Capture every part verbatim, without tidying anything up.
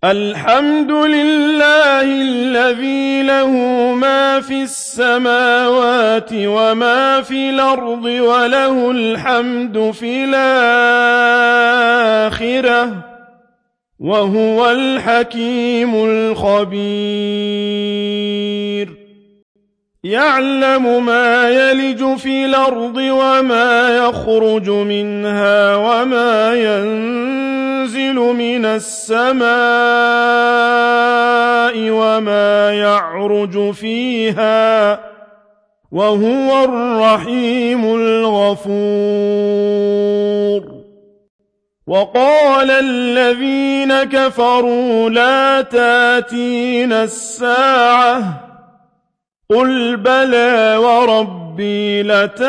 الحمد لله الذي له ما في السماوات وما في الأرض وله الحمد في الآخرة وهو الحكيم الخبير يعلم ما يلج في الأرض وما يخرج منها وما ينزل من السماء وما يعرج فيها وهو الرحيم الغفور وقال الذين كفروا لا تاتينا الساعة قل بلى وربي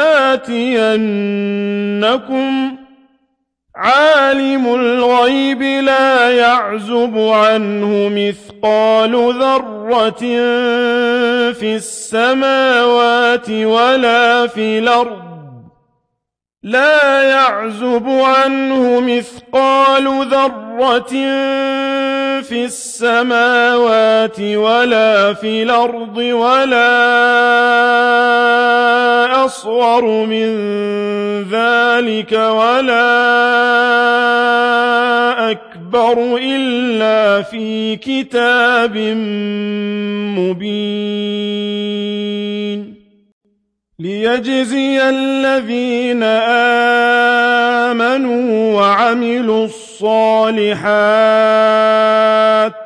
لتاتينكم عالم الغيب لا يعزب عنه مثقال ذرة في السماوات ولا في الأرض لا يعزب عنه مثقال ذرة في السماوات ولا في الأرض ولا أصغر من ذلك ولا أكبر إلا في كتاب مبين ليجزي الذين آمنوا وعملوا الصالحات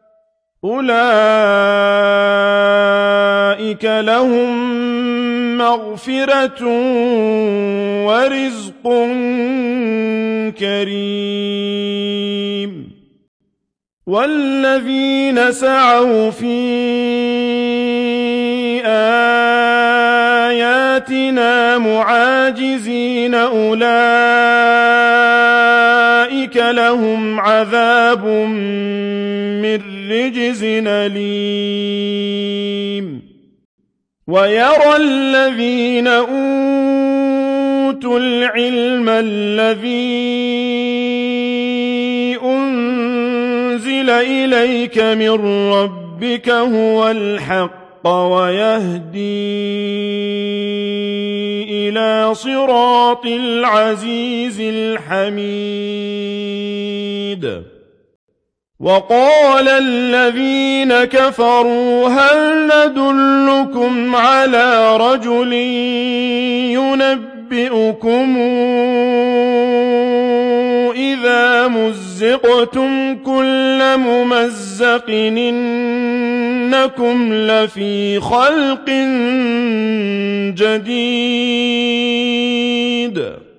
أولئك لهم مغفرة ورزق كريم والذين سعوا في آياتنا معاجزين أولئك لهم عذاب من رجز أليم ويرى الذين أوتوا العلم الذي أنزل إليك من ربك هو الحق ويهدي إلى صراط العزيز الحميد وقال الذين كفروا هل ندلكم على رجل ينبئكم إذا مزقتم كل ممزق إنكم لفي خلق جديد